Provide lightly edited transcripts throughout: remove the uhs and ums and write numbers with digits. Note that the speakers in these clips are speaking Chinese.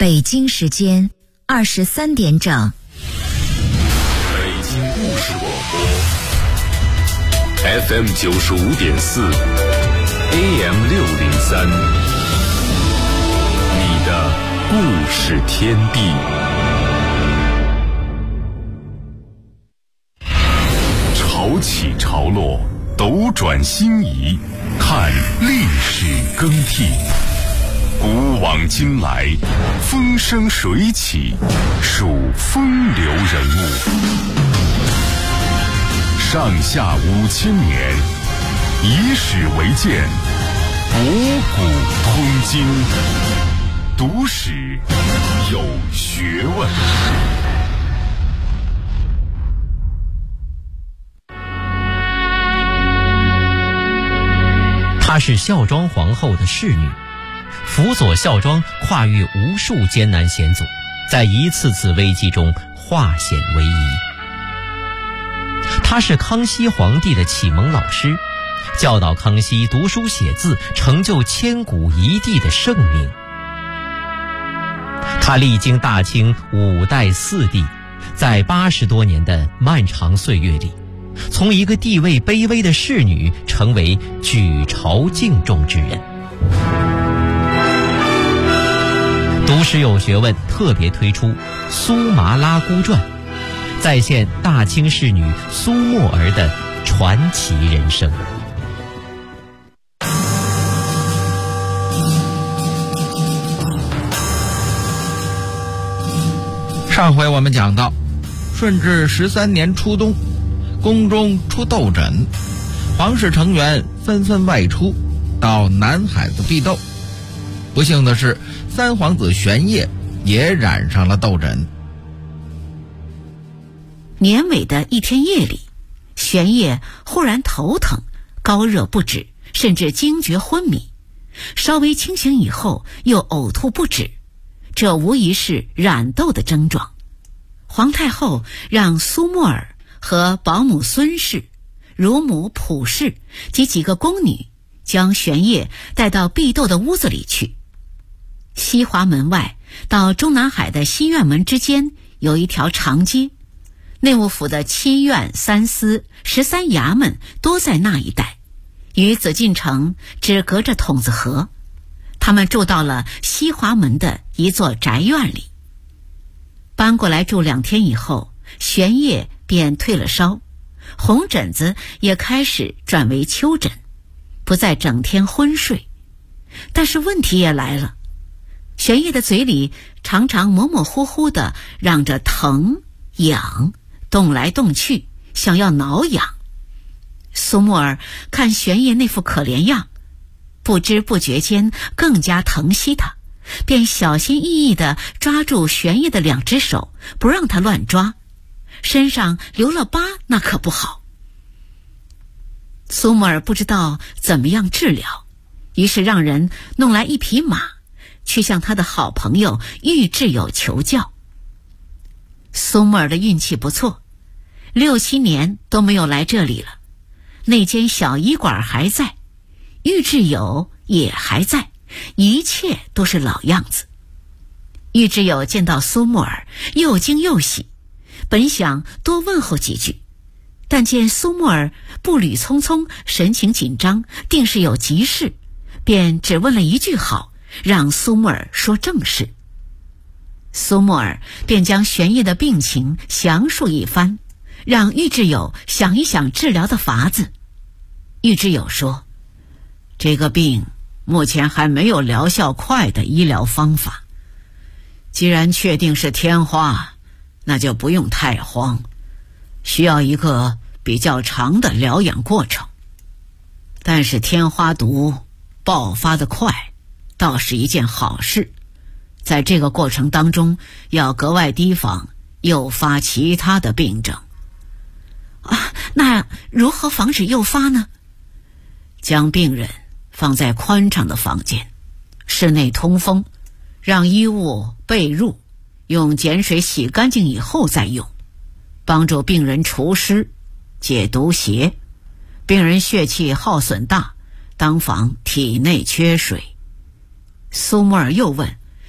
北京时间23点整。 北京故事广播 FM 95.4 AM 603，你的故事天地。潮起潮落，斗转星移，看历史更替。古往今来，风生水起，数风流人物。上下5000年，以史为鉴，博古通今，读史有学问。 她是孝庄皇后的侍女，辅佐孝庄跨越无数艰难险阻，在一次次危机中化险为夷。她是康熙皇帝的启蒙老师，教导康熙读书写字，成就千古一帝的盛名。她历经大清5代4帝，在80多年的漫长岁月里，从一个地位卑微的侍女成为举朝敬重之人。读史有学问特别推出《苏麻拉姑传》，再现大清侍女苏沫儿的传奇人生。 上回我们讲到，顺治13年初冬，宫中出斗疹，皇室成员纷纷外出到南海子避斗。不幸的是，三皇子玄烨也染上了斗疹。 年尾的一天夜里，玄烨忽然头疼，高热不止，甚至惊厥昏迷。稍微清醒以后又呕吐不止，这无疑是染痘的症状。皇太后让苏沫儿和保姆孙氏、乳母普氏及几个宫女将玄烨带到避斗的屋子里去。西华门外到中南海的西院门之间有一条长街，内务府的7院3司13衙门都在那一带，与紫禁城只隔着筒子河。他们住到了西华门的一座宅院里。搬过来住2天以后，玄烨便退了烧，红疹子也开始转为丘疹，不再整天昏睡。但是问题也来了，玄烨的嘴里常常模模糊糊地嚷着疼痒，动来动去，想要挠痒。苏沫儿看玄烨那副可怜样，不知不觉间更加疼惜他，便小心翼翼地抓住玄烨的2只手，不让他乱抓，身上留了疤那可不好。苏沫儿不知道怎么样治疗，于是让人弄来一匹马，去向他的好朋友玉质友求教。苏沫儿的运气不错，6、7年都没有来这里了。那间小医馆还在，玉质友也还在，一切都是老样子。玉质友见到苏沫儿，又惊又喜，本想多问候几句，但见苏沫儿步履匆匆，神情紧张，定是有急事，便只问了一句好，让苏沫儿说正事。苏沫儿便将玄烨的病情详述一番，让玉质友想一想治疗的法子。玉质友说，这个病目前还没有疗效快的医疗方法，既然确定是天花，那就不用太慌，需要一个比较长的疗养过程。但是天花毒爆发得快，倒是一件好事，在这个过程当中要格外提防诱发其他的病症。那如何防止诱发呢？将病人放在宽敞的房间，室内通风，让衣物被褥用碱水洗干净以后再用，帮助病人除湿解毒邪。病人血气耗损大，当防体内缺水。苏沫儿又问，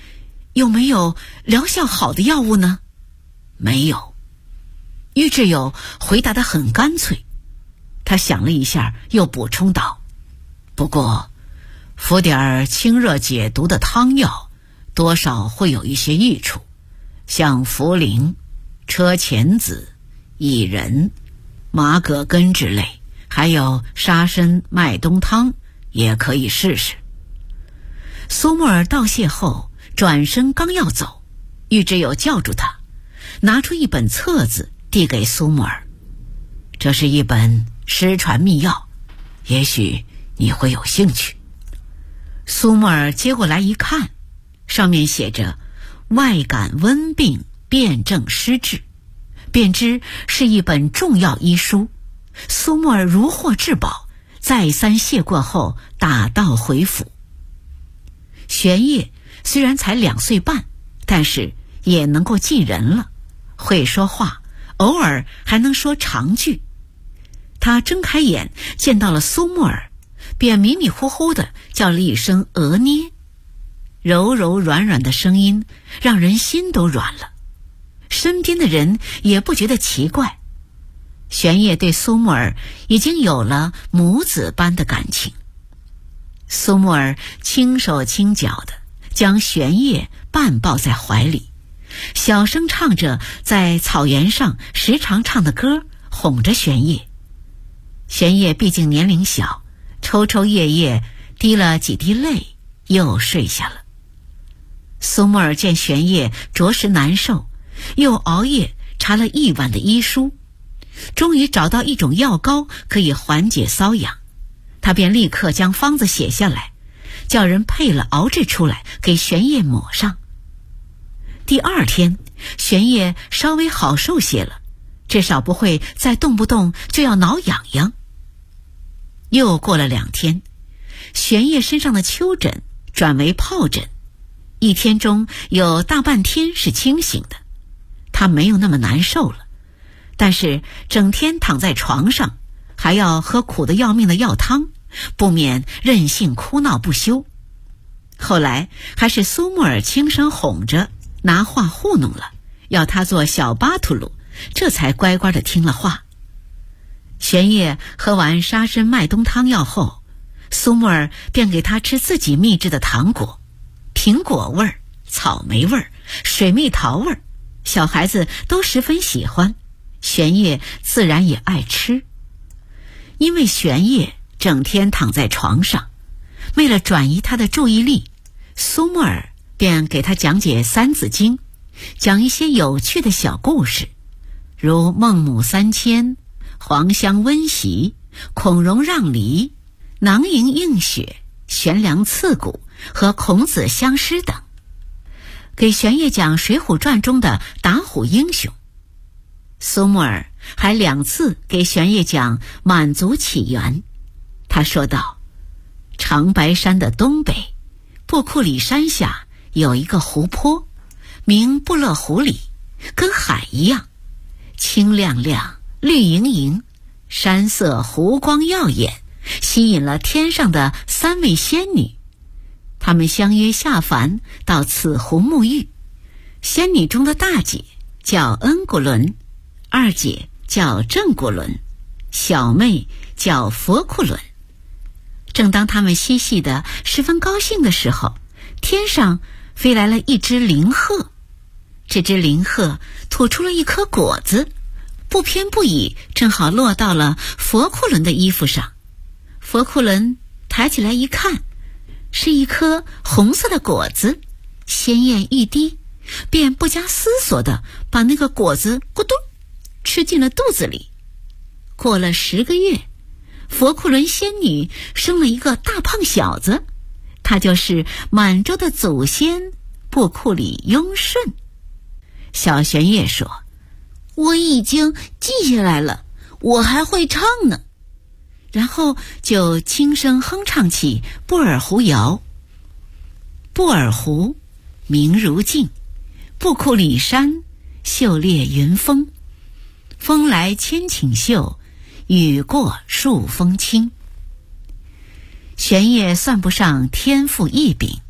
有没有疗效好的药物呢？没有。玉质友回答得很干脆。他想了一下，又补充道：不过服点清热解毒的汤药多少会有一些益处，像茯苓、车前子、薏仁、麻葛根之类，还有沙参麦冬汤也可以试试。苏沫儿道谢后转身刚要走，玉质友叫住他，拿出一本册子递给苏沫儿。这是一本失传秘药，也许你会有兴趣。苏沫儿接过来一看，上面写着外感温病辨证施治，便知是一本重要医书。苏沫儿如获至宝，再三谢过后打道回府。玄烨虽然才2岁半，但是也能够记人了，会说话，偶尔还能说长句。他睁开眼见到了苏沫儿，便迷迷糊糊地叫了一声额捏，柔柔软软的声音让人心都软了。身边的人也不觉得奇怪，玄烨对苏沫儿已经有了母子般的感情。苏沫儿轻手轻脚地将玄烨半抱在怀里，小声唱着在草原上时常唱的歌，哄着玄烨。玄烨毕竟年龄小，抽抽噎噎滴了几滴泪，又睡下了。苏沫儿见玄烨着实难受，又熬夜查了1晚的医书，终于找到一种药膏可以缓解瘙痒，他便立刻将方子写下来，叫人配了熬制出来给玄烨抹上。第2天，玄烨稍微好受些了，至少不会再动不动就要挠痒痒。又过了2天，玄烨身上的丘疹转为疱疹，1天中有大半天是清醒的，他没有那么难受了，但是整天躺在床上，还要喝苦得要命的药汤，不免任性哭闹不休。后来还是苏沫儿轻声哄着，拿话糊弄了，要他做小巴图鲁，这才乖乖地听了话。玄烨喝完沙参麦冬汤药后，苏沫儿便给他吃自己秘制的糖果，苹果味儿、草莓味儿、水蜜桃味儿，小孩子都十分喜欢，玄烨自然也爱吃。因为玄烨整天躺在床上，为了转移他的注意力，苏沫儿便给他讲解《三字经》，讲一些有趣的小故事，如孟母三迁、黄香温席、孔融让梨、囊萤映雪、悬梁刺股和孔子相师等，给玄烨讲《水浒传》中的打虎英雄。苏沫儿还2次给玄烨讲满族起源。他说道：长白山的东北，布库里山下有一个湖泊，名布勒湖里，跟海一样，清亮亮，绿莹莹，山色湖光耀眼，吸引了天上的3位仙女。她们相约下凡到此湖沐浴。仙女中的大姐叫恩古伦，二姐叫正古伦，小妹叫佛库伦。正当他们嬉戏的十分高兴的时候，天上飞来了一只灵鹤。这只灵鹤吐出了一颗果子，不偏不倚，正好落到了佛库伦的衣服上。佛库伦抬起来一看，是一颗红色的果子，鲜艳欲滴，便不加思索地把那个果子咕咚吃进了肚子里。过了10个月，佛库伦仙女生了一个大胖小子，他就是满洲的祖先布库里雍顺。小玄烨说：我已经记下来了，我还会唱呢。然后就轻声哼唱起布尔湖谣。布尔湖明如镜，布库里山秀列云峰，风来千顷秀，雨过数峰青。玄烨算不上天赋异禀，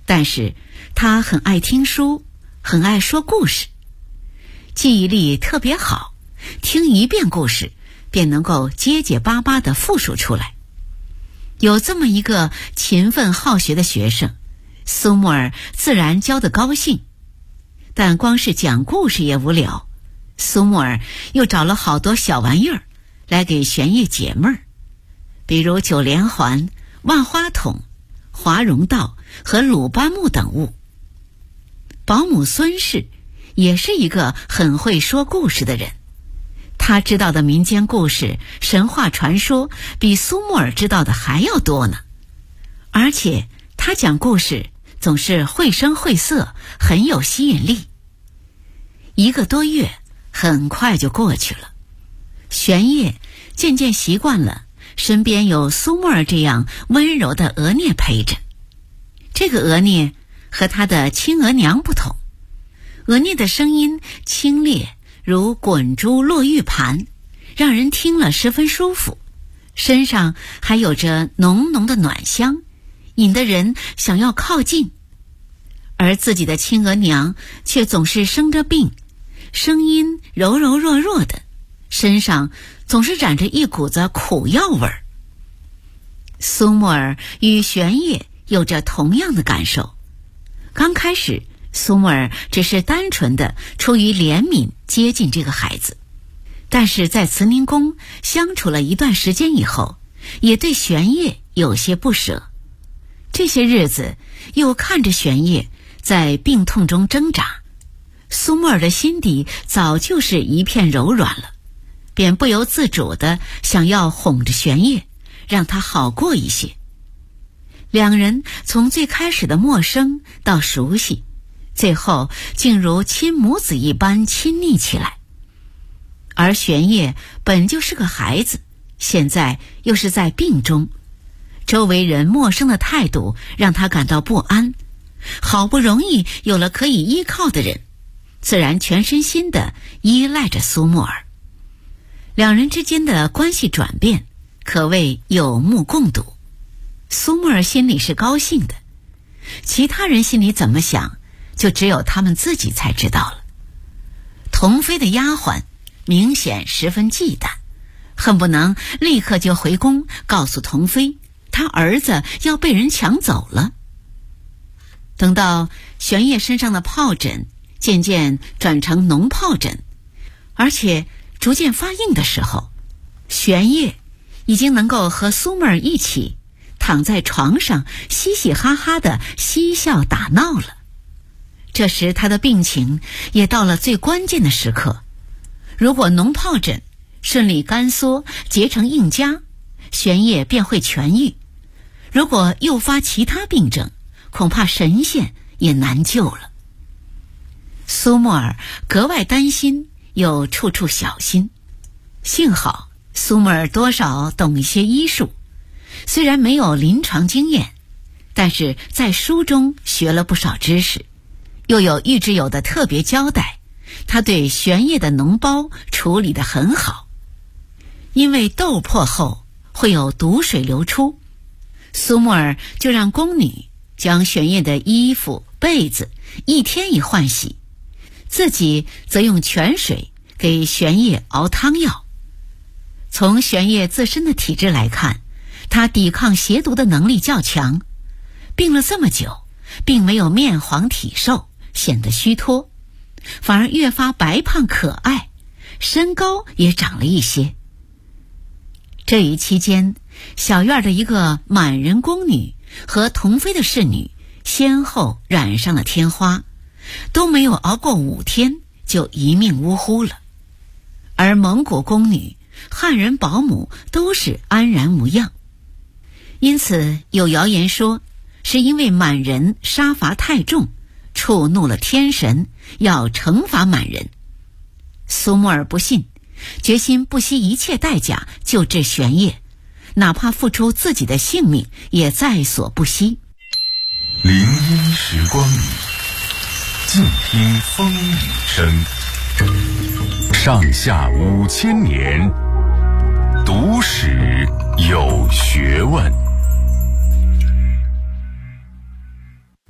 但是他很爱听书，很爱说故事，记忆力特别好，听一遍故事便能够结结巴巴地复述出来。有这么一个勤奋好学的学生，苏木尔自然教得高兴。但光是讲故事也无聊，苏木尔又找了好多小玩意儿来给玄烨解闷儿，比如九连环、万花筒、华容道和鲁班木等物。保姆孙氏也是一个很会说故事的人，他知道的民间故事、神话传说比苏木尔知道的还要多呢。而且他讲故事总是绘声绘色，很有吸引力。1个多月很快就过去了，玄烨渐渐习惯了身边有苏木尔这样温柔的额阇陪着。这个额阇和他的亲额娘不同，额阇的声音清冽如滚珠落玉盘，让人听了十分舒服，身上还有着浓浓的暖香，引得人想要靠近。而自己的亲额娘却总是生着病，声音柔柔弱弱的，身上总是染着一股子苦药味儿。苏木尔与玄烨有着同样的感受。刚开始，苏木尔只是单纯的出于怜悯接近这个孩子，但是在慈宁宫相处了一段时间以后，也对玄烨有些不舍。这些日子又看着玄烨在病痛中挣扎，苏木尔的心底早就是一片柔软了，便不由自主地想要哄着玄烨，让他好过一些。两人从最开始的陌生到熟悉，最后竟如亲母子一般亲昵起来。而玄烨本就是个孩子，现在又是在病中，周围人陌生的态度让他感到不安，好不容易有了可以依靠的人，自然全身心地依赖着苏木尔。两人之间的关系转变可谓有目共睹。苏木尔心里是高兴的，其他人心里怎么想，就只有他们自己才知道了。童妃的丫鬟明显十分忌惮，恨不能立刻就回宫告诉童妃，他儿子要被人抢走了。等到玄烨身上的疱疹渐渐转成脓疱疹，而且逐渐发硬的时候，玄烨已经能够和苏木尔一起躺在床上嘻嘻哈哈的嬉笑打闹了。这时他的病情也到了最关键的时刻，如果脓疱疹顺利干缩结成硬痂，玄烨便会痊愈；如果诱发其他病症，恐怕神仙也难救了。苏木尔格外担心，又处处小心。幸好苏木尔多少懂一些医术，虽然没有临床经验，但是在书中学了不少知识，又有玉之友的特别交代，他对玄烨的脓包处理得很好。因为豆破后会有毒水流出，苏木尔就让宫女将玄烨的衣服被子一天一换洗，自己则用泉水给玄烨熬汤药。从玄烨自身的体质来看，他抵抗邪毒的能力较强，病了这么久，并没有面黄体瘦显得虚脱，反而越发白胖可爱，身高也长了一些。这一期间，小院的一个满人宫女和童妃的侍女先后染上了天花，都没有熬过5天就一命呜呼了。而蒙古宫女、汉人保姆都是安然无恙。因此有谣言说，是因为满人杀伐太重，触怒了天神，要惩罚满人。苏木尔不信，决心不惜一切代价救治玄烨，哪怕付出自己的性命也在所不惜。 林荫时光里，静听风雨声。上下5000年，读史有学问。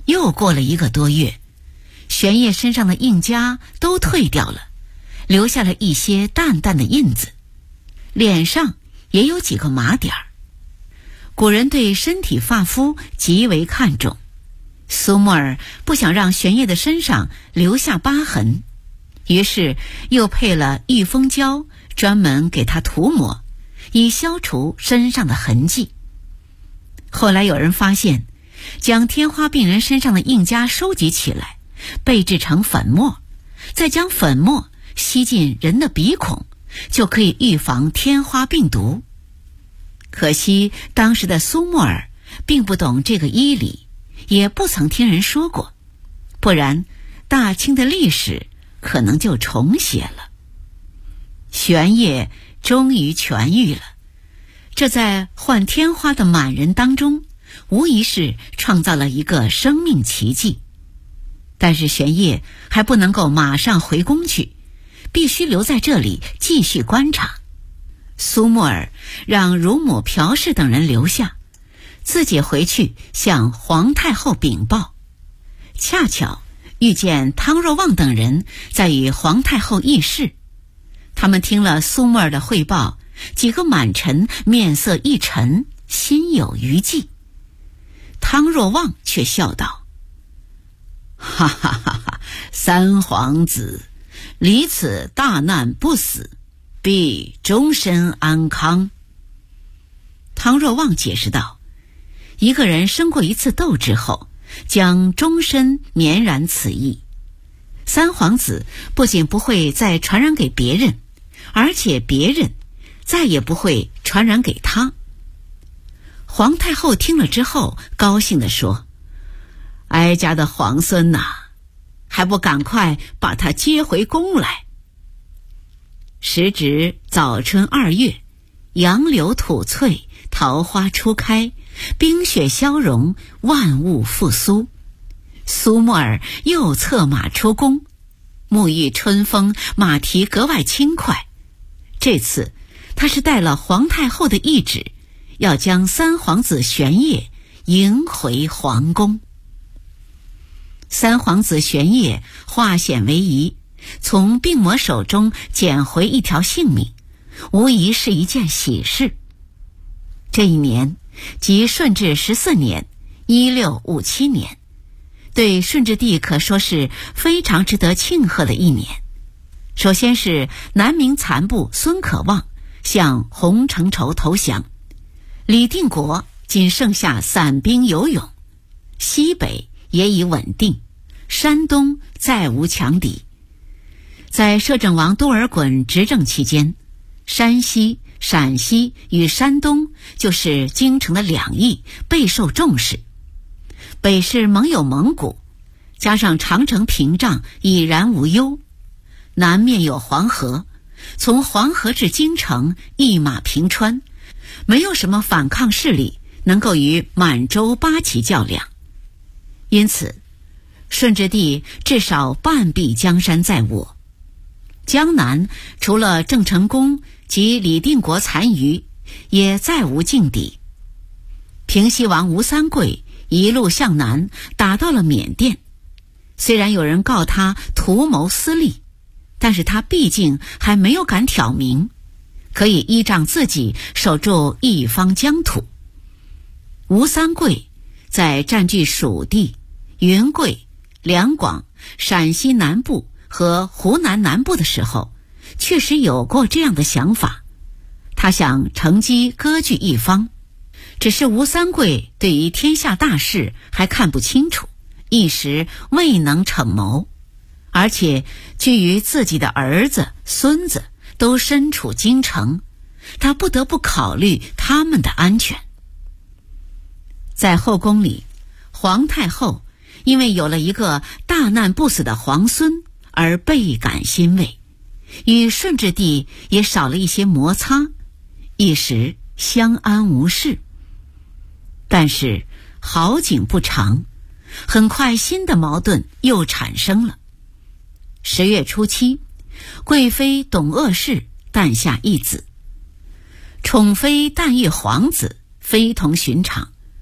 又过了1个多月，玄烨身上的印痂都退掉了，留下了一些淡淡的印子，脸上也有几个麻点儿。古人对身体发肤极为看重，苏沫儿不想让玄烨的身上留下疤痕，于是又配了玉蜂胶，专门给他涂抹，以消除身上的痕迹。后来有人发现，将天花病人身上的印痂收集起来，备制成粉末，再将粉末吸进人的鼻孔，就可以预防天花病毒。可惜当时的苏沫儿并不懂这个医理，也不曾听人说过，不然大清的历史可能就重写了。玄烨终于痊愈了，这在患天花的满人当中无疑是创造了一个生命奇迹。但是玄烨还不能够马上回宫去，必须留在这里继续观察。苏沫儿让乳母朴氏等人留下，自己回去向皇太后禀报。恰巧遇见汤若望等人在与皇太后议事，他们听了苏沫儿的汇报，几个满臣面色一沉，心有余悸。汤若望却笑道：哈哈哈哈，三皇子离此大难不死，必终身安康。汤若望解释道，一个人生过一次痘之后，将终身绵然此意。三皇子不仅不会再传染给别人，而且别人再也不会传染给他。皇太后听了之后高兴地说：哀家的皇孙呐，还不赶快把他接回宫来。时值早春2月，杨柳吐翠，桃花初开，冰雪消融，万物复苏。苏沫儿又策马出宫，沐浴春风，马蹄格外轻快。这次他是带了皇太后的懿旨，要将三皇子玄烨迎回皇宫。三皇子玄烨化险为夷，从病魔手中捡回一条性命，无疑是一件喜事。这一年即顺治14年1657年，对顺治帝可说是非常值得庆贺的一年。首先是南明残部孙可望向洪承畴投降，李定国仅剩下散兵游勇，西北也已稳定，山东再无强敌。在摄政王多尔衮执政期间，山西、陕西与山东就是京城的两翼，备受重视。北是盟友蒙古，加上长城屏障已然无忧，南面有黄河，从黄河至京城一马平川，没有什么反抗势力能够与满洲八旗较量。因此顺治帝至少半壁江山在握，江南除了郑成功及李定国残余，也再无劲敌。平西王吴三桂一路向南，打到了缅甸。虽然有人告他图谋私利，但是他毕竟还没有敢挑明，可以依仗自己守住一方疆土。吴三桂在占据蜀地、云贵、两广、陕西南部和湖南南部的时候，确实有过这样的想法，他想乘机割据一方。只是吴三桂对于天下大事还看不清楚，一时未能逞谋，而且基于自己的儿子、孙子都身处京城，他不得不考虑他们的安全。在后宫里，皇太后因为有了一个大难不死的皇孙而倍感欣慰，与顺治帝也少了一些摩擦，一时相安无事。但是好景不长，很快新的矛盾又产生了。10月初七，贵妃董鄂氏诞下一子，宠妃诞育皇子，非同寻常。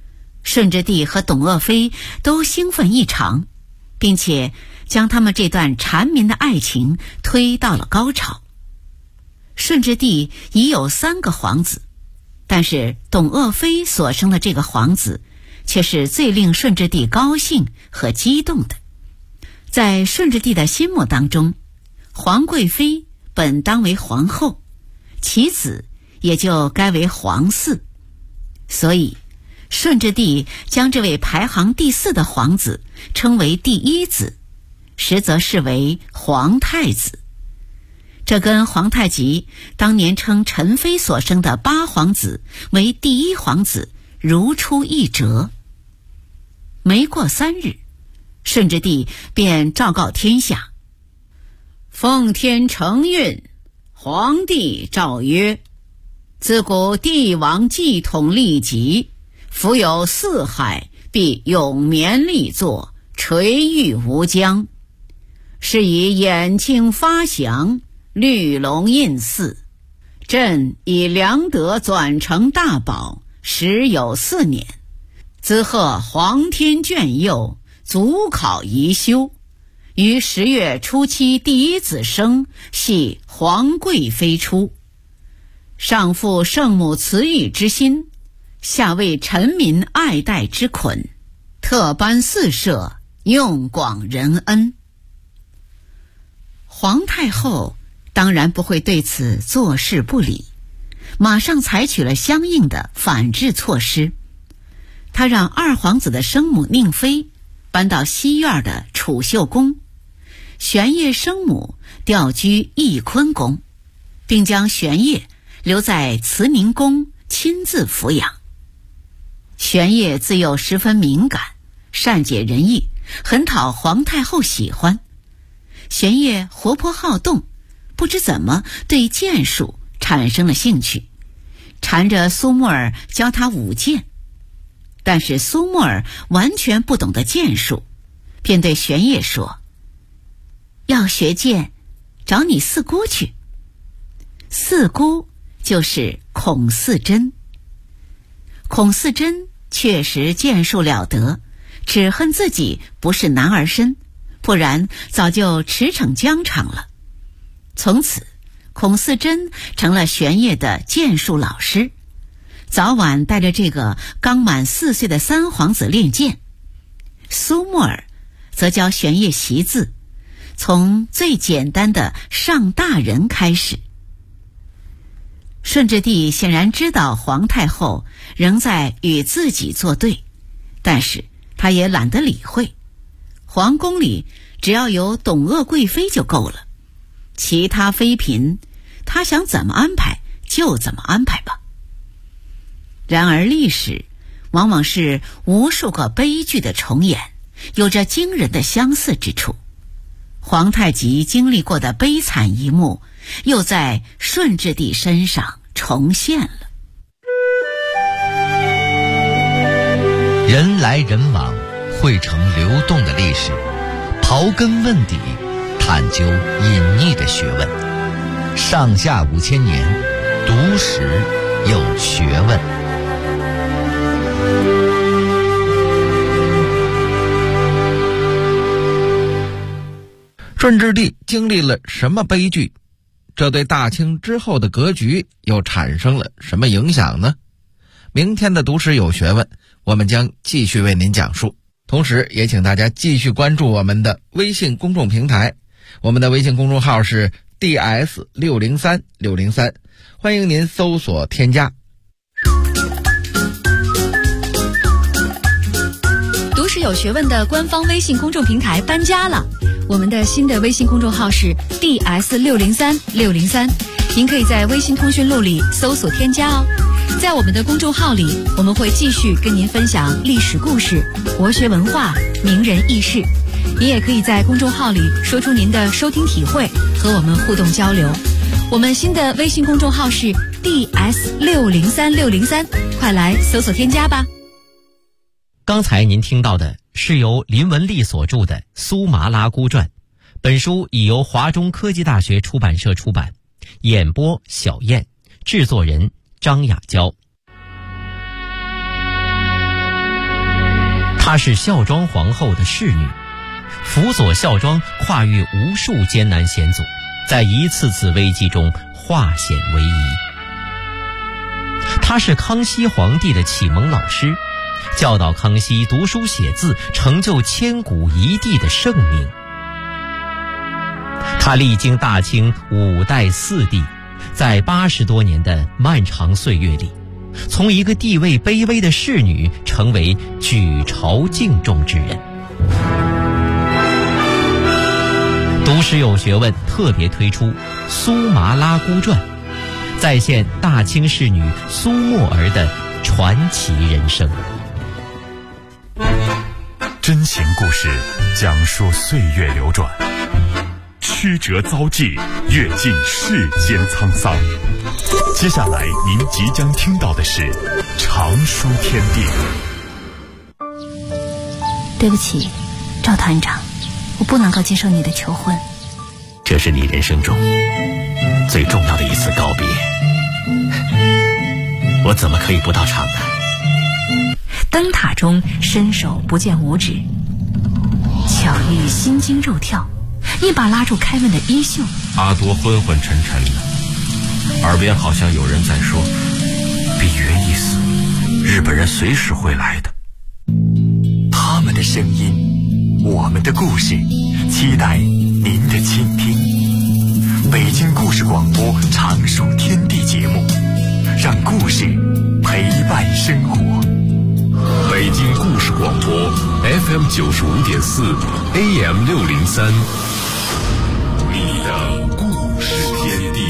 顺治帝和董鄂妃都兴奋异常，并且将他们这段缠绵的爱情推到了高潮。顺治帝已有3个皇子，但是董鄂妃所生的这个皇子却是最令顺治帝高兴和激动的。在顺治帝的心目当中，皇贵妃本当为皇后，其子也就该为皇嗣，所以顺治帝将这位排行第4的皇子称为第1子，实则视为皇太子。这跟皇太极当年称陈妃所生的8皇子为第1皇子如出一辙。没过3日，顺治帝便昭告天下：奉天承运，皇帝诏曰：自古帝王继统立极，夫有四海，必永绵立作，垂誉无疆。是以衍庆发祥，绿龙印祀。朕以良德转成大宝，时有4年，兹贺皇天眷佑，祖考宜修。于10月初7第1子生，系皇贵妃出。上负圣母慈育之心，下为臣民爱戴之捆，特颁4舍，用广仁恩。皇太后当然不会对此坐视不理，马上采取了相应的反制措施。她让2皇子的生母宁妃搬到西院的储秀宫，玄烨生母调居翊坤宫，并将玄烨留在慈宁宫亲自抚养。玄烨自幼十分敏感，善解人意，很讨皇太后喜欢。玄烨活泼好动，不知怎么对剑术产生了兴趣，缠着苏木儿教他舞剑。但是苏木儿完全不懂得剑术，便对玄烨说：要学剑，找你四姑去。四姑就是孔四珍。孔四珍确实剑术了得，只恨自己不是男儿身，不然早就驰骋疆场了。从此孔四珍成了玄烨的剑术老师，早晚带着这个刚满4岁的3皇子练剑。苏木儿则教玄烨习字，从最简单的上大人开始。顺治帝显然知道皇太后仍在与自己作对，但是他也懒得理会。皇宫里只要有董鄂贵妃就够了，其他妃嫔他想怎么安排就怎么安排吧。然而历史往往是无数个悲剧的重演，有着惊人的相似之处。皇太极经历过的悲惨一幕，又在顺治帝身上重现了。 人来人往，汇成流动的历史，刨根问底，探究隐匿的学问。上下5000年，读史有学问。 顺治帝经历了什么悲剧？这对大清之后的格局又产生了什么影响呢？明天的读史有学问，我们将继续为您讲述。同时也请大家继续关注我们的微信公众平台，我们的微信公众号是 DS603603，欢迎您搜索添加。 读史有学问的官方微信公众平台搬家了，我们的新的微信公众号是 DS603603，您可以在微信通讯录里搜索添加哦。在我们的公众号里，我们会继续跟您分享历史故事、国学文化、名人轶事。您也可以在公众号里说出您的收听体会，和我们互动交流。我们新的微信公众号是 DS603603，快来搜索添加吧。 刚才您听到的是由林文丽所著的《苏麻拉姑传》，本书已由华中科技大学出版社出版，演播小燕，制作人张雅娇。 她是孝庄皇后的侍女，辅佐孝庄跨越无数艰难险阻，在一次次危机中化险为夷。她是康熙皇帝的启蒙老师，教导康熙读书写字，成就千古一帝的盛名。她历经大清5代4帝，在80多年的漫长岁月里，从一个地位卑微的侍女成为举朝敬重之人。读史有学问特别推出《苏麻拉姑传》，再现大清侍女苏沫儿的传奇人生。 真情故事讲述岁月流转，曲折遭际，阅尽世间沧桑。接下来您即将听到的是常书天地。 对不起，赵团长，我不能够接受你的求婚。 这是你人生中最重要的一次告别，我怎么可以不到场呢？ 灯塔中伸手不见五指，巧遇心惊肉跳，一把拉住开门的衣袖。 阿多昏昏沉沉的，耳边好像有人在说：比约一死，日本人随时会来的。 他们的声音，我们的故事，期待您的倾听。北京故事广播常书天地节目，让故事陪伴生活。 北京故事广播 FM 95.4 AM 603，你的故事天地。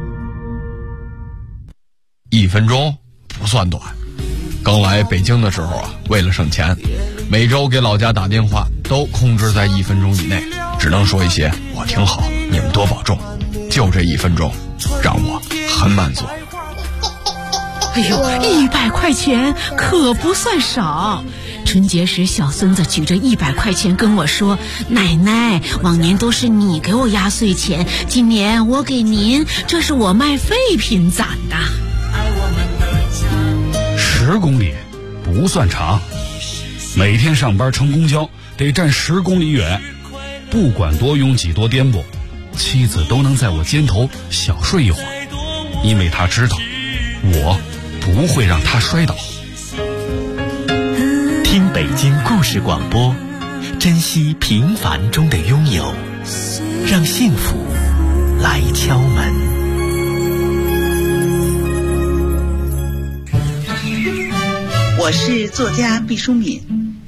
1分钟不算短。刚来北京的时候啊，为了省钱，每周给老家打电话都控制在1分钟以内，只能说一些我挺好，你们多保重。就这1分钟，让我很满足。 哎呦，100块钱可不算少。春节时，小孙子举着100块钱跟我说：“奶奶，往年都是你给我压岁钱，今年我给您，这是我卖废品攒的。 ”10公里不算长，每天上班乘公交得站10公里远，不管多拥挤多颠簸，妻子都能在我肩头小睡一会儿，因为她知道我不会让她摔倒。 听北京故事广播，珍惜平凡中的拥有，让幸福来敲门。 我是作家毕淑敏。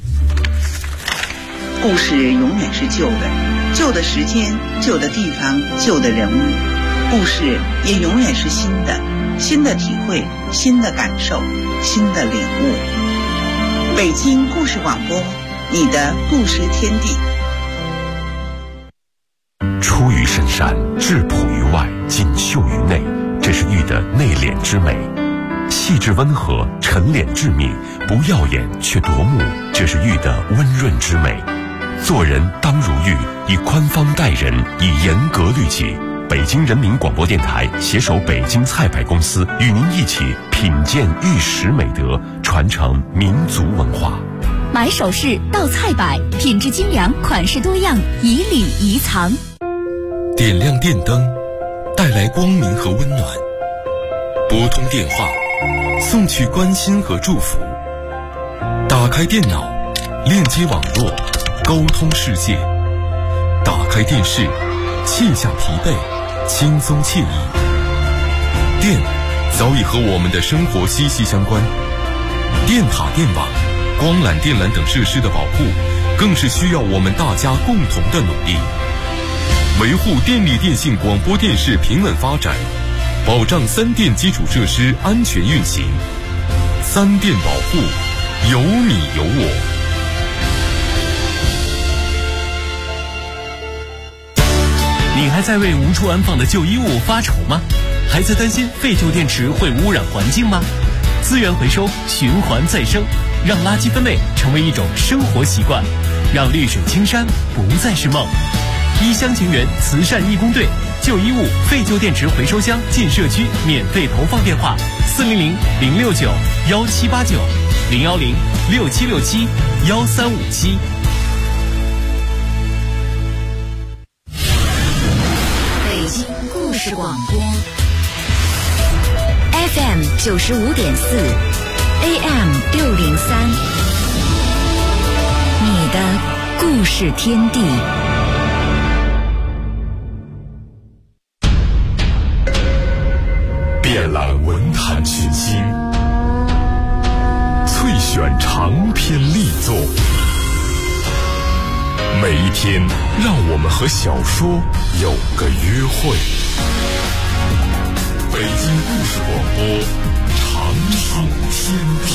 故事永远是旧的，旧的时间，旧的地方，旧的人物。故事也永远是新的，新的体会，新的感受，新的领悟。北京故事广播，你的故事天地。 出于深山，质朴于外，锦绣于内，这是玉的内敛之美。细致温和，沉敛致密，不耀眼却夺目，这是玉的温润之美。做人当如玉，以宽方待人，以严格律己。北京人民广播电台携手北京菜百公司，与您一起品鉴玉石美德，传承民族文化。 买首饰到菜百，品质精良，款式多样，以礼宜藏。 点亮电灯，带来光明和温暖；拨通电话，送去关心和祝福；打开电脑，链接网络，沟通世界；打开电视，卸下疲惫，轻松惬意。电早已和我们的生活息息相关，电塔、电网、光缆、电缆等设施的保护，更是需要我们大家共同的努力。维护电力电信广播电视平稳发展，保障3电基础设施安全运行。3电保护，有你有我。 你还在为无处安放的旧衣物发愁吗？还在担心废旧电池会污染环境吗？资源回收，循环再生，让垃圾分类成为一种生活习惯，让绿水青山不再是梦。一厢情愿慈善义工队，旧衣物、废旧电池回收箱进社区免费投放电话：400-069-1789。 010-6767-1357。 北京故事广播 FM 95.4 AM 603，你的故事天地。 遍览文坛群星，萃选长篇力作，每一天让我们和小说有个约会。北京故事广播，长寿天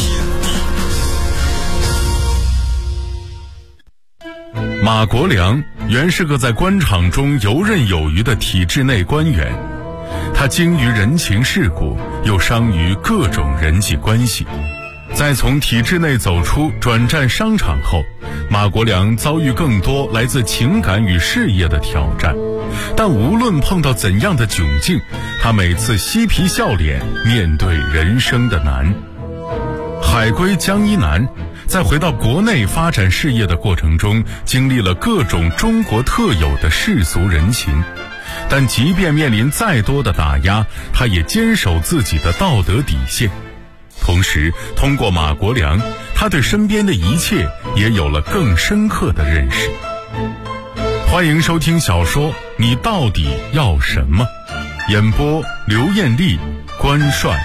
地。马国良原是个在官场中游刃有余的体制内官员，他精于人情世故，又商于各种人际关系。在从体制内走出转战商场后，马国良遭遇更多来自情感与事业的挑战，但无论碰到怎样的窘境，他每次嬉皮笑脸面对人生的难。海归江一南在回到国内发展事业的过程中，经历了各种中国特有的世俗人情，但即便面临再多的打压，他也坚守自己的道德底线。同时通过马国良，他对身边的一切也有了更深刻的认识。欢迎收听小说《你到底要什么》，演播刘艳丽、关帅。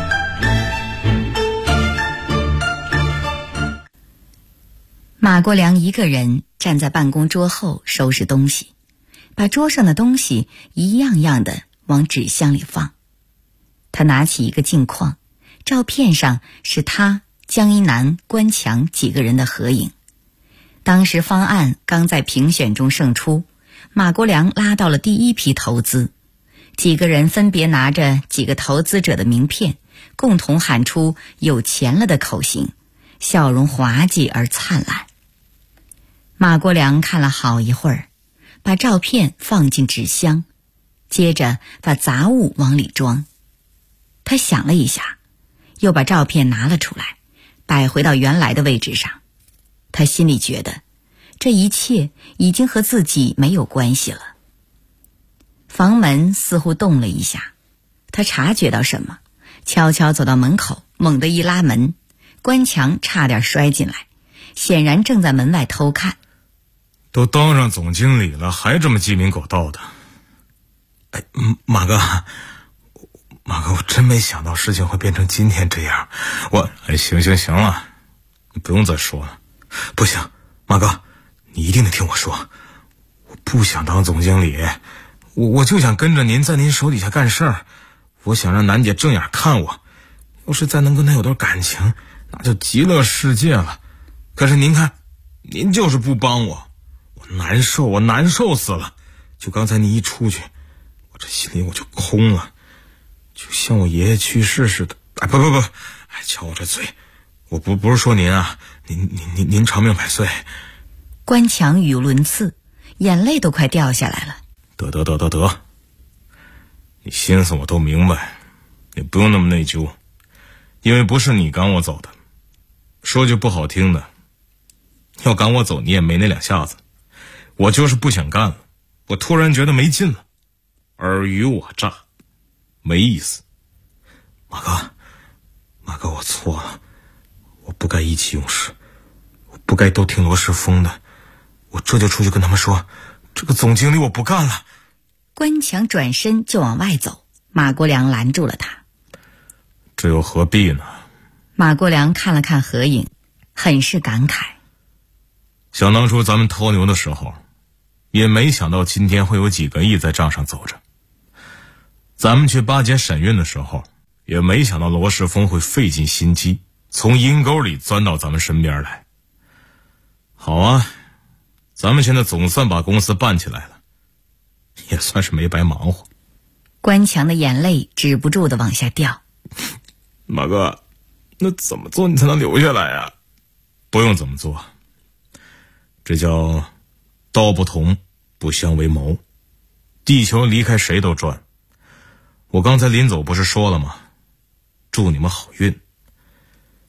马国良一个人站在办公桌后收拾东西，把桌上的东西一样样的往纸箱里放。他拿起一个镜框，照片上是他、江一南、关强几个人的合影。当时方案刚在评选中胜出，马国良拉到了第一批投资，几个人分别拿着几个投资者的名片，共同喊出有钱了的口型，笑容滑稽而灿烂。马国良看了好一会儿，把照片放进纸箱，接着把杂物往里装。他想了一下，又把照片拿了出来，摆回到原来的位置上。他心里觉得这一切已经和自己没有关系了。房门似乎动了一下，他察觉到什么，悄悄走到门口，猛地一拉门，关强差点摔进来，显然正在门外偷看。 都当上总经理了，还这么鸡鸣狗盗的。哎，马哥，我真没想到事情会变成今天这样。行了，你不用再说了。不行，马哥，你一定得听我说。我不想当总经理，我就想跟着您在您手底下干事儿。我想让楠姐正眼看我，要是再能跟她有段感情，那就极乐世界了。可是您看，您就是不帮我。我难受死了。就刚才你一出去，我这心里我就空了，就像我爷爷去世似的。不，瞧我这嘴，我不是说您啊，您长命百岁。 关强语无伦次，眼泪都快掉下来了。 得，你心思我都明白，你不用那么内疚，因为不是你赶我走的。说句不好听的，要赶我走你也没那两下子。我就是不想干了，我突然觉得没劲了，尔虞我诈，没意思。马哥，我错了，我不该意气用事，我不该都听罗世峰的，我这就出去跟他们说，这个总经理我不干了。 关强转身就往外走，马国良拦住了他。 这又何必呢？ 马国良看了看合影，很是感慨。 想当初咱们偷牛的时候，也没想到今天会有几个亿在账上走着。咱们去巴结沈运的时候，也没想到罗世峰会费尽心机从阴沟里钻到咱们身边来。好啊，咱们现在总算把公司办起来了，也算是没白忙活。 关强的眼泪止不住的往下掉。 马哥，那怎么做你才能留下来啊？不用怎么做，这叫道不同不相为谋，地球离开谁都转。我刚才临走不是说了吗？祝你们好运。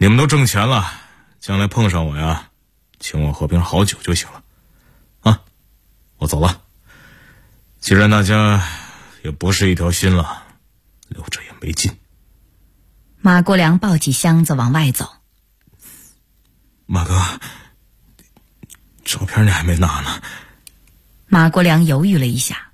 你们都挣钱了，将来碰上我呀，请我喝瓶好酒就行了。啊，我走了。既然大家也不是一条心了，留着也没劲。 马国良抱起箱子往外走。 马哥，照片你还没拿呢。 马国良犹豫了一下。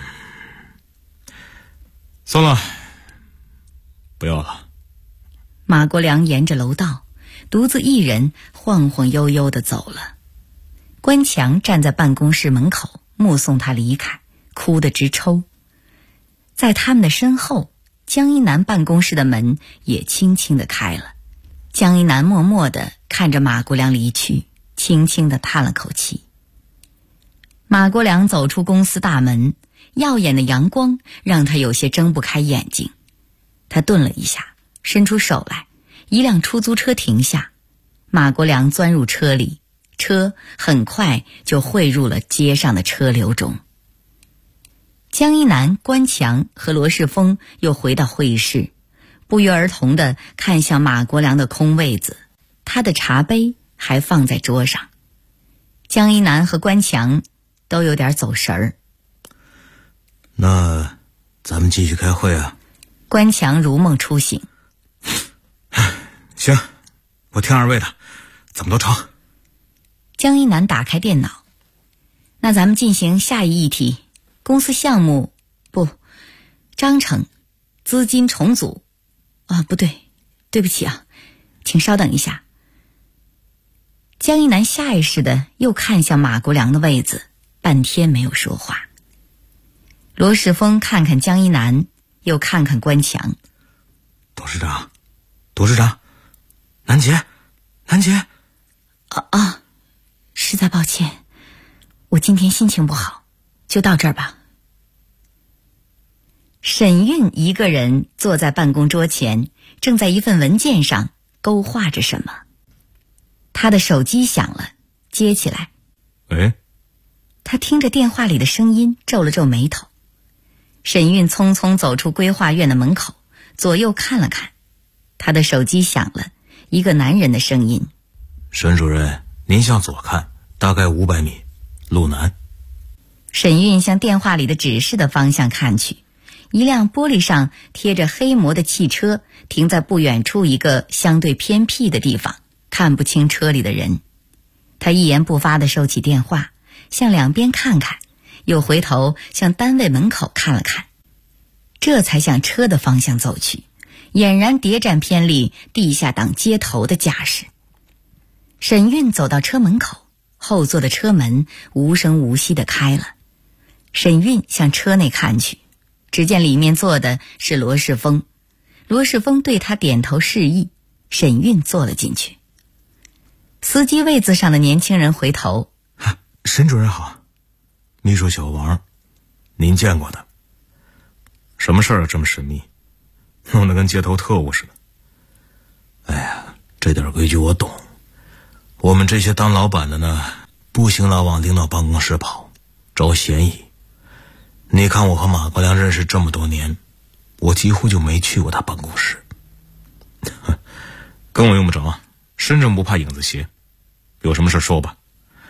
算了，不要了。 马国良沿着楼道独自一人晃晃悠悠地走了。关强站在办公室门口目送他离开，哭得直抽。在他们的身后，江一南办公室的门也轻轻地开了。江一南默默地看着马国良离去，轻轻地叹了口气。马国良走出公司大门，耀眼的阳光让他有些睁不开眼睛。他顿了一下，伸出手来，一辆出租车停下。马国良钻入车里，车很快就汇入了街上的车流中。江一南、关强和罗世峰又回到会议室，不约而同地看向马国良的空位子，他的茶杯还放在桌上。江一南和关强都有点走神儿。 那咱们继续开会啊。 关强如梦初醒。 行，我听二位的，怎么都成。 江一南打开电脑。那咱们进行下一议题，公司项目章程资金重组。不对，对不起啊，请稍等一下。江一南下意识的又看向马国良的位子，半天没有说话。罗世峰看看江一南，又看看关强。 董事长，南杰。 实在抱歉，我今天心情不好，就到这儿吧。沈韵一个人坐在办公桌前，正在一份文件上勾画着什么。他的手机响了，接起来。 喂。 他听着电话里的声音，皱了皱眉头。沈韵匆匆走出规划院的门口，左右看了看。他的手机响了，一个男人的声音。 沈主任，您向左看，大概500米，路南。 沈韵向电话里的指示的方向看去，一辆玻璃上贴着黑膜的汽车停在不远处一个相对偏僻的地方，看不清车里的人。他一言不发地收起电话，向两边看看，又回头向单位门口看了看，这才向车的方向走去，俨然谍战片里地下党接头的架势。沈韵走到车门口，后座的车门无声无息地开了。沈韵向车内看去，只见里面坐的是罗世峰。罗世峰对他点头示意，沈韵坐了进去。司机位子上的年轻人回头。 沈主任好，秘书小王，您见过的。 什么事儿啊，这么神秘，弄得跟街头特务似的。 哎呀，这点规矩我懂。我们这些当老板的呢，不行老往领导办公室跑，招嫌疑。你看我和马国良认识这么多年，我几乎就没去过他办公室。 跟我用不着，身正不怕影子斜，有什么事说吧。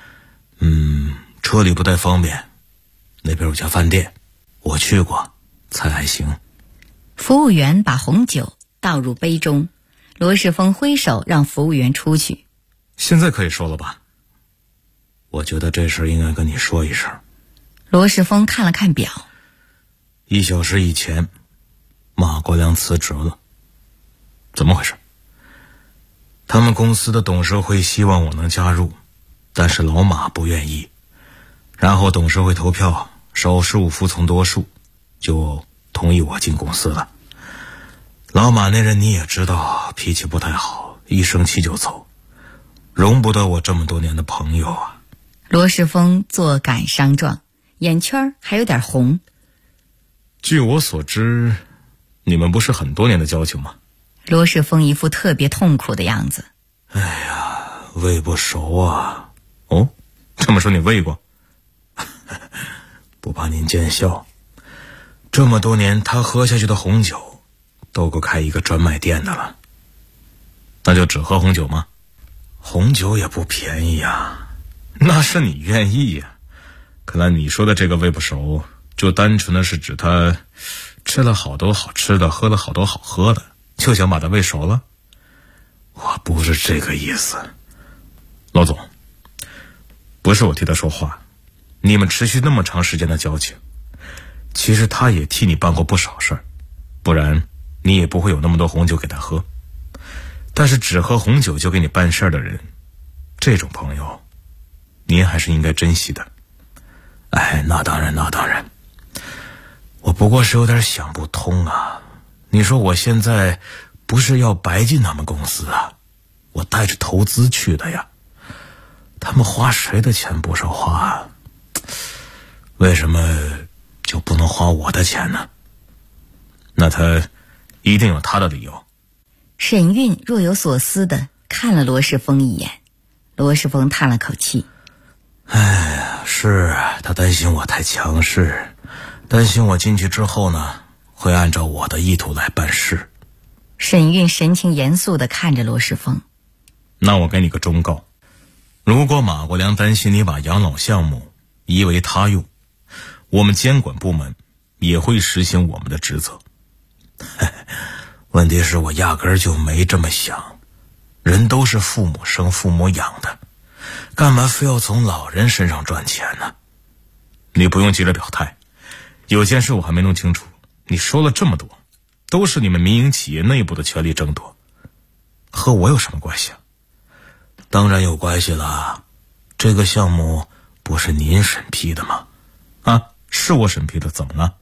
车里不太方便，那边有家饭店，我去过，菜还行。 服务员把红酒倒入杯中，罗世峰挥手让服务员出去。 现在可以说了吧？ 我觉得这事应该跟你说一声。 罗世峰看了看表 ，1小时以前，马国良辞职了。 怎么回事？ 他们公司的董事会希望我能加入，但是老马不愿意。然后董事会投票，少数服从多数，就同意我进公司了。老马那人你也知道，脾气不太好，一生气就走，容不得我这么多年的朋友啊。 罗世峰做感伤状，眼圈还有点红。 据我所知，你们不是很多年的交情吗？ 罗世峰一副特别痛苦的样子。 哎呀，喂不熟啊。 哦，这么说你喂过？ 不怕您见笑，这么多年他喝下去的红酒都够开一个专卖店的了。 那就只喝红酒吗？红酒也不便宜呀。那是你愿意呀。看来你说的这个喂不熟，就单纯的是指他吃了好多好吃的，喝了好多好喝的，就想把他喂熟了。我不是这个意思。老总，不是我替他说话，你们持续那么长时间的交情，其实他也替你办过不少事儿，不然你也不会有那么多红酒给他喝。但是只喝红酒就给你办事儿的人，这种朋友您还是应该珍惜的。哎，那当然那当然，我不过是有点想不通啊。你说我现在不是要白进他们公司啊，我带着投资去的呀，他们花谁的钱不是花，为什么就不能花我的钱呢？那他一定有他的理由。 沈韵若有所思地看了罗世峰一眼，罗世峰叹了口气。 哎呀，是他担心我太强势，担心我进去之后呢，会按照我的意图来办事。 沈韵神情严肃地看着罗世峰。 那我给你个忠告，如果马国良担心你把养老项目移为他用，我们监管部门也会实行我们的职责。问题是我压根儿就没这么想，人都是父母生父母养的，干嘛非要从老人身上赚钱呢？你不用急着表态，有件事我还没弄清楚，你说了这么多，都是你们民营企业内部的权力争夺，和我有什么关系啊？当然有关系了，这个项目不是您审批的吗？啊，是我审批的，怎么了？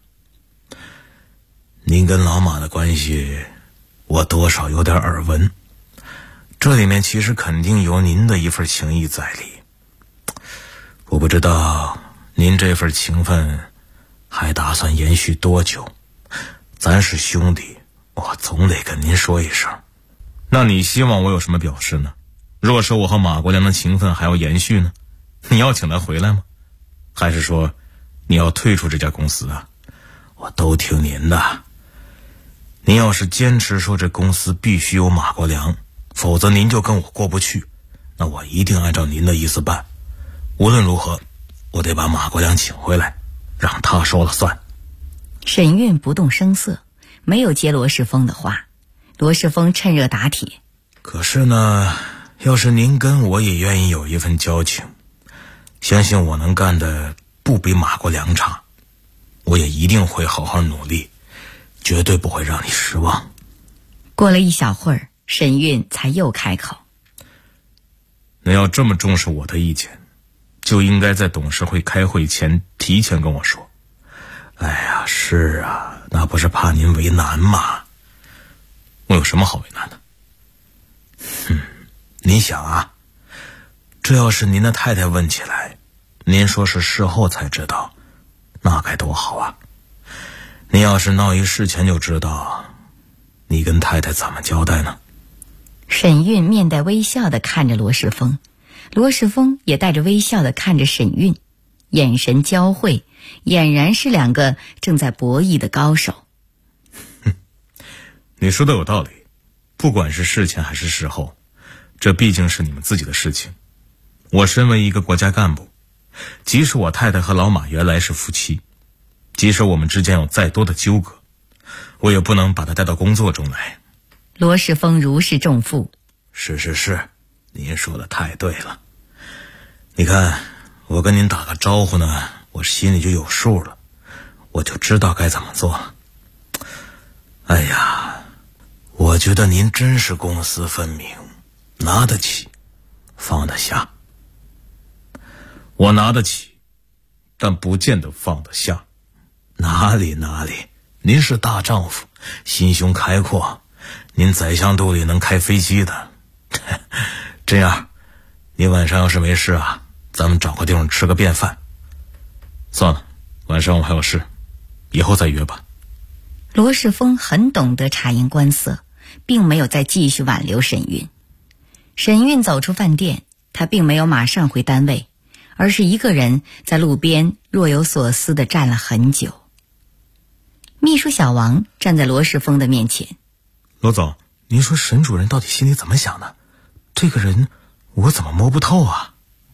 您跟老马的关系我多少有点耳闻，这里面其实肯定有您的一份情谊在里。我不知道您这份情分还打算延续多久，咱是兄弟，我总得跟您说一声。那你希望我有什么表示呢？若是我和马国良的情分还要延续呢，你要请他回来吗？还是说你要退出这家公司啊？我都听您的。您要是坚持说这公司必须有马国良，否则您就跟我过不去，那我一定按照您的意思办。无论如何，我得把马国良请回来，让他说了算。 沈韵不动声色，没有接罗世峰的话。罗世峰趁热打铁。 可是呢，要是您跟我也愿意有一份交情，相信我能干的不比马国良差，我也一定会好好努力，绝对不会让你失望。 过了一小会儿，沈韵才又开口。 你要这么重视我的意见，就应该在董事会开会前提前跟我说。哎呀，是啊，那不是怕您为难吗？我有什么好为难的？您想啊，这要是您的太太问起来，您说是事后才知道，那该多好啊。您要是闹一事前就知道，你跟太太怎么交代呢？ 沈韵面带微笑地看着罗世峰，罗世峰也带着微笑地看着沈韵，眼神交汇，俨然是两个正在博弈的高手。 你说的有道理，不管是事前还是事后，这毕竟是你们自己的事情。我身为一个国家干部，即使我太太和老马原来是夫妻，即使我们之间有再多的纠葛，我也不能把她带到工作中来。 罗世峰如释重负。 是，您说的太对了。你看，我跟您打个招呼呢，我心里就有数了，我就知道该怎么做了。哎呀，我觉得您真是公私分明，拿得起，放得下。我拿得起，但不见得放得下。哪里，您是大丈夫，心胸开阔，您宰相肚里能开飞机的。这样，你晚上要是没事啊，咱们找个地方吃个便饭。算了，晚上我还有事，以后再约吧。 罗世峰很懂得察言观色，并没有再继续挽留沈韵。沈韵走出饭店，他并没有马上回单位，而是一个人在路边若有所思地站了很久。秘书小王站在罗世峰的面前。 罗总， 您说沈主任到底心里怎么想的？这个人我怎么摸不透啊？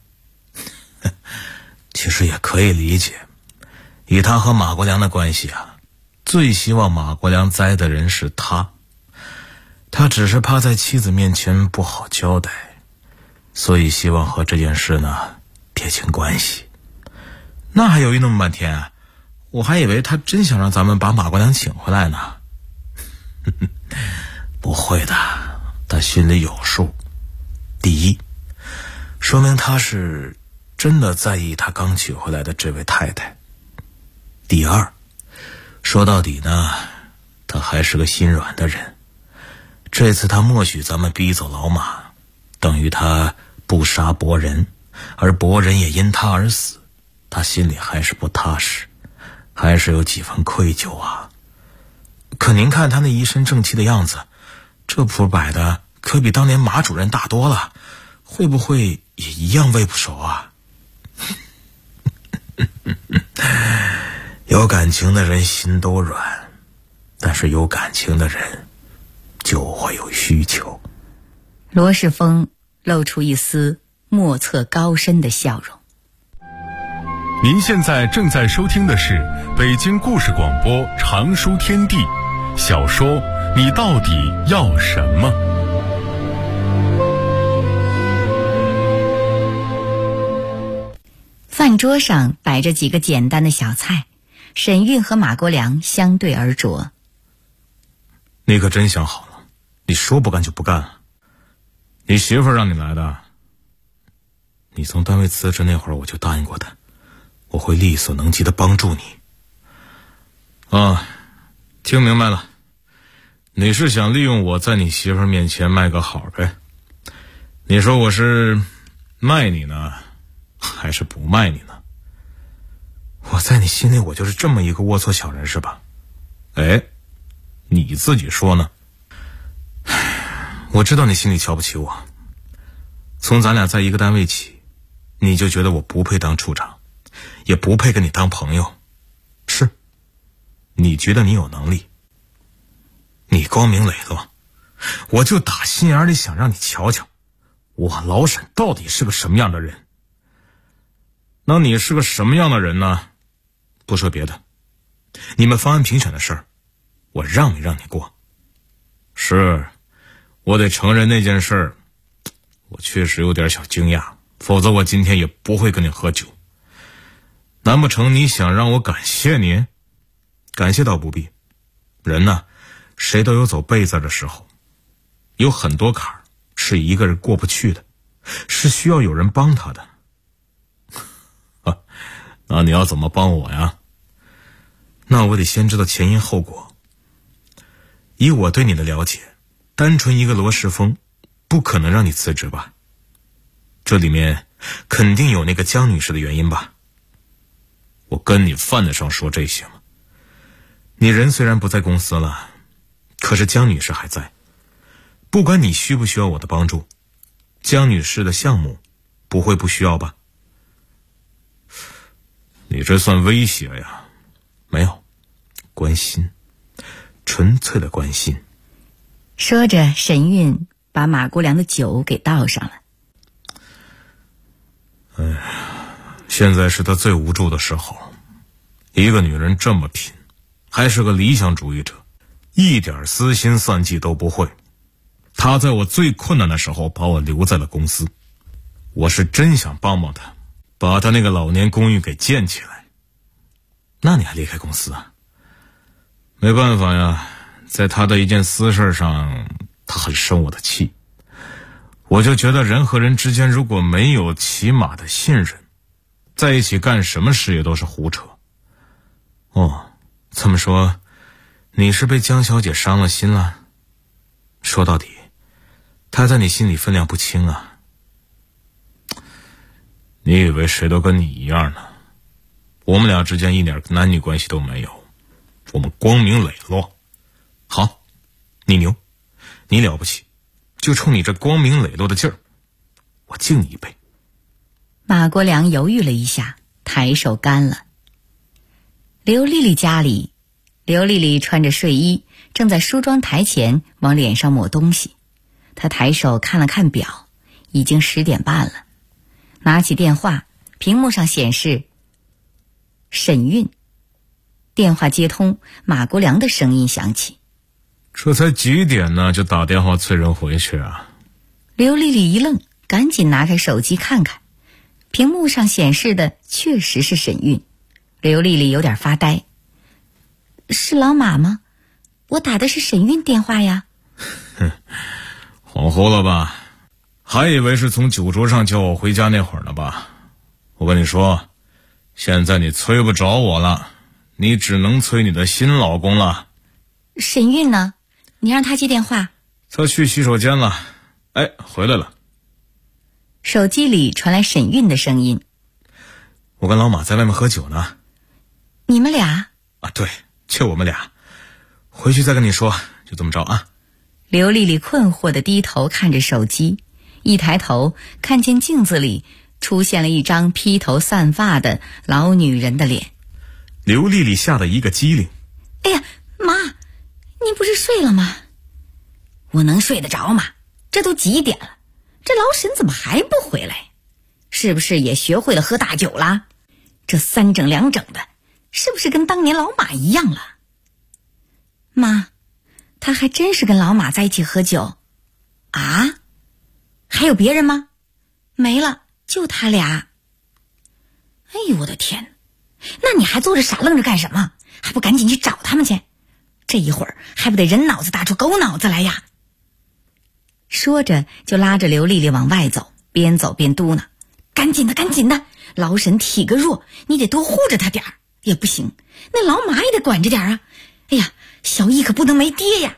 其实也可以理解，以他和马国良的关系啊，最希望马国良栽的人是他。他只是怕在妻子面前不好交代，所以希望和这件事呢撇清关系。那还犹豫那么半天啊，我还以为他真想让咱们把马国良请回来呢。不会的，他心里有数。第一，说明他是真的在意他刚娶回来的这位太太。第二，说到底呢，他还是个心软的人。这次他默许咱们逼走老马，等于他不杀伯仁，而伯仁也因他而死，他心里还是不踏实，还是有几分愧疚啊。可您看他那一身正气的样子，这谱摆的可比当年马主任大多了，会不会也一样胃不熟啊？有感情的人心都软，但是有感情的人就会有需求。 罗世峰露出一丝莫测高深的笑容。 您现在正在收听的是北京故事广播长书天地小说《你到底要什么》。 饭桌上摆着几个简单的小菜，沈韵和马国良相对而坐。 你可真想好了，你说不干就不干了。你媳妇让你来的，你从单位辞职那会儿我就答应过她，我会力所能及的帮助你。啊，听明白了，你是想利用我在你媳妇面前卖个好呗？你说我是卖你呢，还是不卖你呢？我在你心里我就是这么一个龌龊小人是吧？哎，你自己说呢？我知道你心里瞧不起我，从咱俩在一个单位起，你就觉得我不配当处长，也不配跟你当朋友。是，你觉得你有能力，你光明磊落，我就打心眼里想让你瞧瞧我老沈到底是个什么样的人。那你是个什么样的人呢？不说别的，你们方案评选的事儿，我让没让你过？是，我得承认那件事儿，我确实有点小惊讶，否则我今天也不会跟你喝酒。难不成你想让我感谢你？感谢倒不必，人呢，谁都有走背字的时候，有很多坎儿是一个人过不去的，是需要有人帮他的。那你要怎么帮我呀？那我得先知道前因后果。以我对你的了解，单纯一个罗世峰不可能让你辞职吧？这里面肯定有那个江女士的原因吧？我跟你犯得上说这些吗？你人虽然不在公司了，可是江女士还在。不管你需不需要我的帮助，江女士的项目不会不需要吧？你这算威胁呀？没有，关心，纯粹的关心。 说着，沈韵把马国良的酒给倒上了。 哎呀，现在是他最无助的时候。一个女人这么拼，还是个理想主义者，一点私心算计都不会。她在我最困难的时候把我留在了公司，我是真想帮帮她，把她那个老年公寓给建起来。那你还离开公司啊？没办法呀，在她的一件私事上，她很生我的气。我就觉得人和人之间如果没有起码的信任，在一起干什么事也都是胡扯。哦，这么说，你是被江小姐伤了心了？说到底，她在你心里分量不轻啊。你以为谁都跟你一样呢？我们俩之间一点男女关系都没有，我们光明磊落。好，你牛，你了不起，就冲你这光明磊落的劲儿，我敬你一杯。 马国良犹豫了一下，抬手干了。刘丽丽家里，刘丽丽穿着睡衣， 正在梳妆台前往脸上抹东西。他抬手看了看表，已经10点半了。拿起电话，屏幕上显示沈韵。电话接通，马国良的声音响起： 这才几点呢，就打电话催人回去啊？ 刘丽丽一愣，赶紧拿开手机看看，屏幕上显示的确实是沈韵。刘丽丽有点发呆：是老马吗？我打的是沈韵电话呀。 恍惚了吧？还以为是从酒桌上叫我回家那会儿呢吧？我跟你说，现在你催不着我了，你只能催你的新老公了。 沈韵呢？你让他接电话。 他去洗手间了。哎，回来了。 手机里传来沈韵的声音： 我跟老马在外面喝酒呢。 你们俩？ 啊，对，就我们俩。回去再跟你说，就这么着啊。 刘丽丽困惑地低头看着手机，一抬头看见镜子里出现了一张披头散发的老女人的脸。 刘丽丽吓得一个机灵： 哎呀，妈，你不是睡了吗？我能睡得着吗？这都几点了，这老沈怎么还不回来？是不是也学会了喝大酒了？这3整2整的，是不是跟当年老马一样了？妈，他还真是跟老马在一起喝酒啊？还有别人吗？没了，就他俩。哎呦我的天，那你还坐着傻愣着干什么？还不赶紧去找他们去？这一会儿还不得人脑子打出狗脑子来呀？说着就拉着刘丽丽往外走，边走边嘟囔：赶紧的赶紧的，老沈体格弱，你得多护着他点儿。也不行，那老马也得管着点啊。哎呀，小易可不能没爹呀。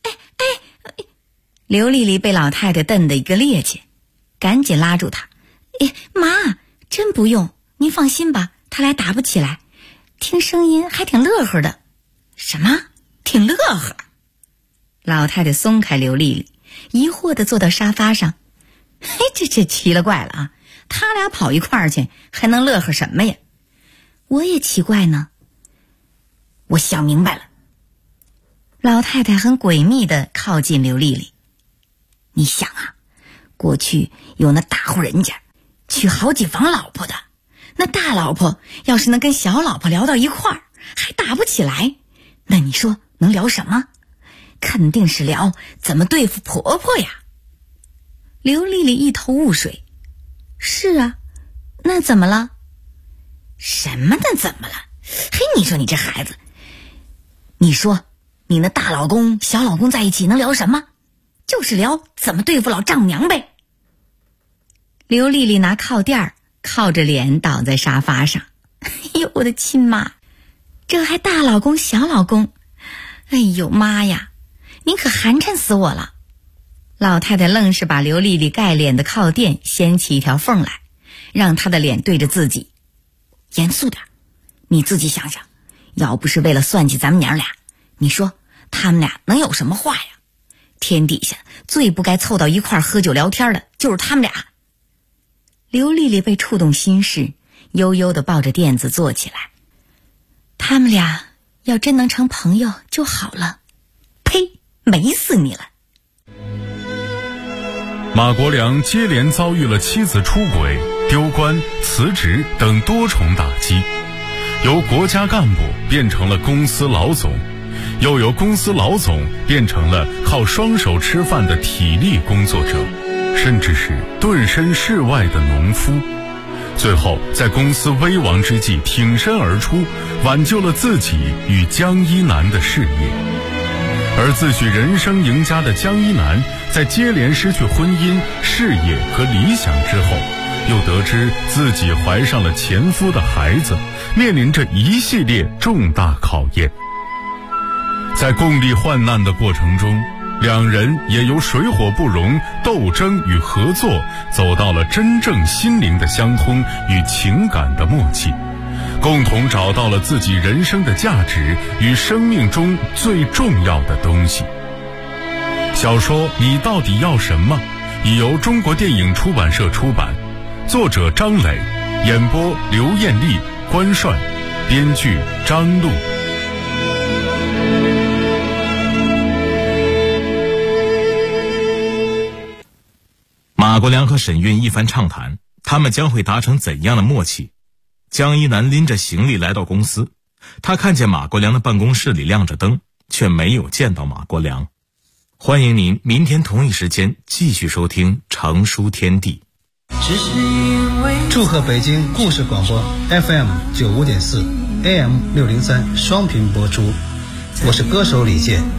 刘丽丽被老太太瞪得一个趔趄，赶紧拉住她：哎，妈，真不用，您放心吧，他俩打不起来，听声音还挺乐呵的。什么？挺乐呵？老太太松开刘丽丽，疑惑地坐到沙发上。嘿，这奇了怪了啊，他俩跑一块儿去，还能乐呵什么呀？我也奇怪呢。我想明白了。老太太很诡秘地靠近刘丽丽：你想啊，过去有那大户人家娶好几房老婆的，那大老婆要是能跟小老婆聊到一块儿，还打不起来，那你说能聊什么？肯定是聊怎么对付婆婆呀。刘丽丽一头雾水：是啊，那怎么了？什么那怎么了？嘿，你说你这孩子，你说你那大老公小老公在一起能聊什么？就是聊怎么对付老丈母娘呗。刘丽丽拿靠垫儿靠着脸倒在沙发上。哎呦我的亲妈，这还大老公小老公，哎呦妈呀，你可寒碜死我了。老太太愣是把刘丽丽盖脸的靠垫掀起一条缝来，让她的脸对着自己。严肃点，你自己想想，要不是为了算计咱们娘俩，你说他们俩能有什么话呀？天底下最不该凑到一块儿喝酒聊天的就是他们俩。刘丽丽被触动心事，悠悠地抱着垫子坐起来。他们俩要真能成朋友就好了。呸，美死你了。 马国良接连遭遇了妻子出轨、丢官、辞职等多重打击，由国家干部变成了公司老总，又由公司老总变成了靠双手吃饭的体力工作者，甚至是遁身世外的农夫。最后在公司危亡之际挺身而出，挽救了自己与江一南的事业。而自诩人生赢家的江一南，在接连失去婚姻、事业和理想之后，又得知自己怀上了前夫的孩子，面临着一系列重大考验。在共历患难的过程中，两人也由水火不容、斗争与合作，走到了真正心灵的相通与情感的默契，共同找到了自己人生的价值与生命中最重要的东西。小说《你到底要什么》已由中国电影出版社出版，作者张磊，演播刘艳丽、关帅，编剧张璐。 马国良和沈韵一番畅谈，他们将会达成怎样的默契？江一南拎着行李来到公司，他看见马国良的办公室里亮着灯，却没有见到马国良。欢迎您明天同一时间继续收听成书天地。 祝贺北京故事广播 FM 95.4 AM 603双频播出，我是歌手李健。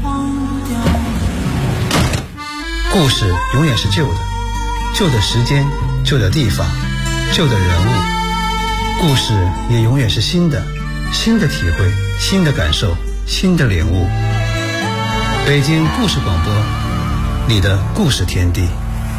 故事永远是旧的，旧的时间，旧的地方，旧的人物。故事也永远是新的，新的体会，新的感受，新的领悟。北京故事广播，你的故事天地。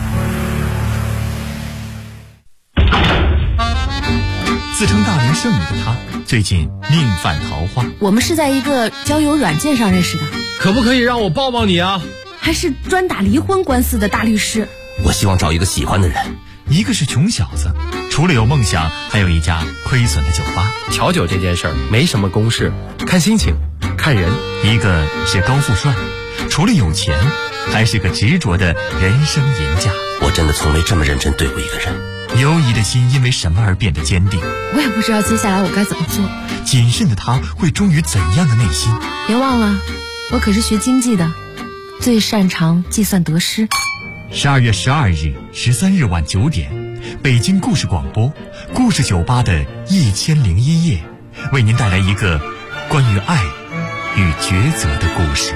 自称大龄剩女的她，最近命犯桃花。 我们是在一个交友软件上认识的。 可不可以让我抱抱你啊？ 还是专打离婚官司的大律师。 我希望找一个喜欢的人。 一个是穷小子，除了有梦想，还有一家亏损的酒吧。 调酒这件事儿没什么公式，看心情，看人。 一个是高富帅，除了有钱，还是个执着的人生赢家。 我真的从没这么认真对过一个人。 犹疑的心因为什么而变得坚定？ 我也不知道接下来我该怎么做。 谨慎的他会忠于怎样的内心？ 别忘了，我可是学经济的，最擅长计算得失。 12月12日、13日晚9点，北京故事广播故事酒吧的1001夜，为您带来一个关于爱与抉择的故事。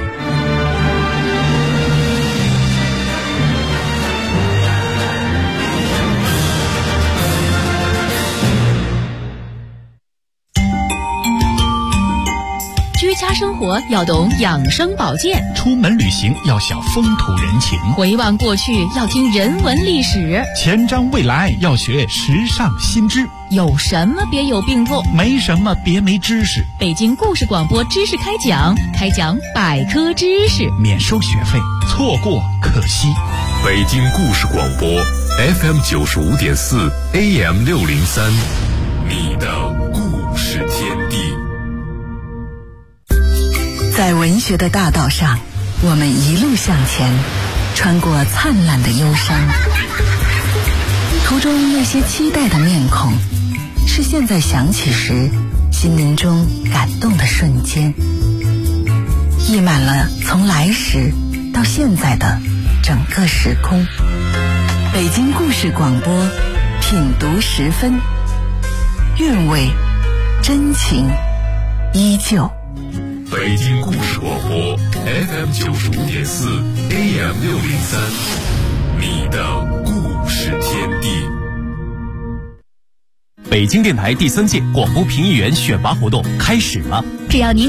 居家生活要懂养生保健， 出门旅行要晓风土人情， 回望过去要听人文历史， 前瞻未来要学时尚新知。 有什么别有病痛， 没什么别没知识。 北京故事广播知识开讲，开讲百科知识， 免收学费，错过可惜。 北京故事广播 FM 95.4 AM 603，你的故事天地。 在文学的大道上，我们一路向前，穿过灿烂的忧伤。途中那些期待的面孔，是现在想起时心灵中感动的瞬间，溢满了从来时到现在的整个时空。北京故事广播，品读10分，韵味真情依旧。 北京故事广播 FM 95.4 AM 603，你的故事天地。 北京电台第3届广播评议员选拔活动开始了， 只要您